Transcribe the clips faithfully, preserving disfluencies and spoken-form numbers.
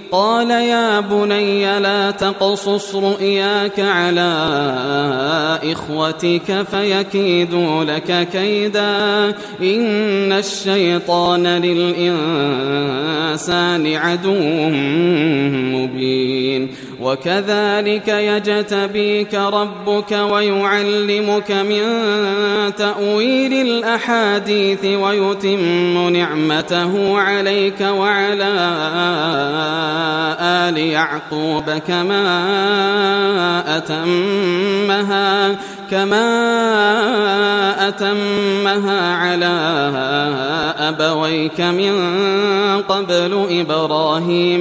قال يا بني لا تقصص رؤياك على إخوتك فيكيدوا لك كيدا إن الشيطان للإنسان عدو مبين وكذلك يجتبيك ربك ويعلمك من تأويل الأحاديث ويتم نعمته عليك وعلى آل يعقوب كما أتمها كما أتمها على أبويك من قبل إبراهيم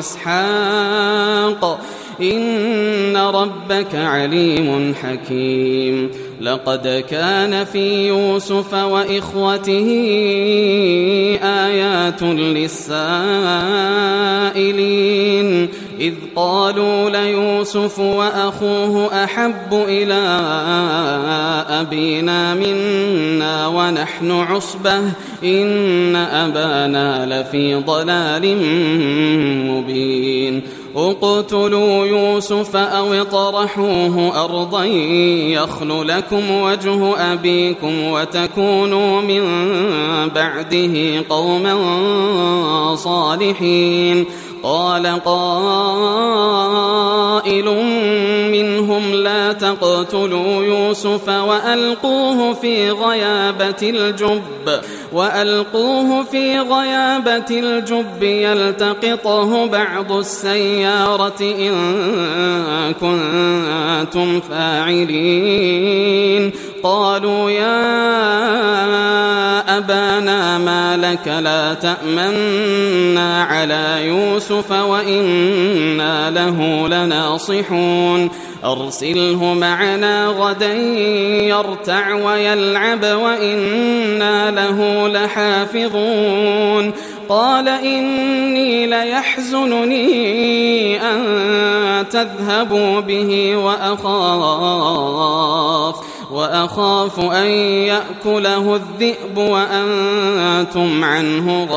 وإسحاق إن ربك عليم حكيم لقد كان في يوسف وإخوته آيات للسائلين إذ قالوا ليوسف وأخوه أحب إلى أبينا منا ونحن عصبة إن أبانا لفي ضلال مبين اقتلوا يوسف أو اطرحوه أرضا يخل لكم وجه أبيكم وتكونوا من بعده قوما صالحين قال قائل منهم لا تقتلوا يوسف وألقوه في غيابة الجب وألقوه في غيابة الجب يلتقطه بعض السيارة إن كنتم فاعلين قالوا يا أبانا ما لك لا تأمنا على يوسف وإنا له لناصحون أرسله معنا غدا يرتع ويلعب وإنا له لحافظون قال إني ليحزنني أن تذهبوا به وأخاف وأخاف أن يأكله الذئب وأنتم عنه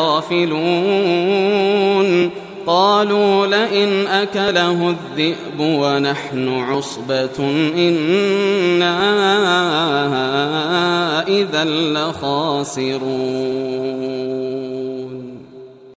غافلون قالوا لئن أكله الذئب ونحن عصبة إنا إذا لخاسرون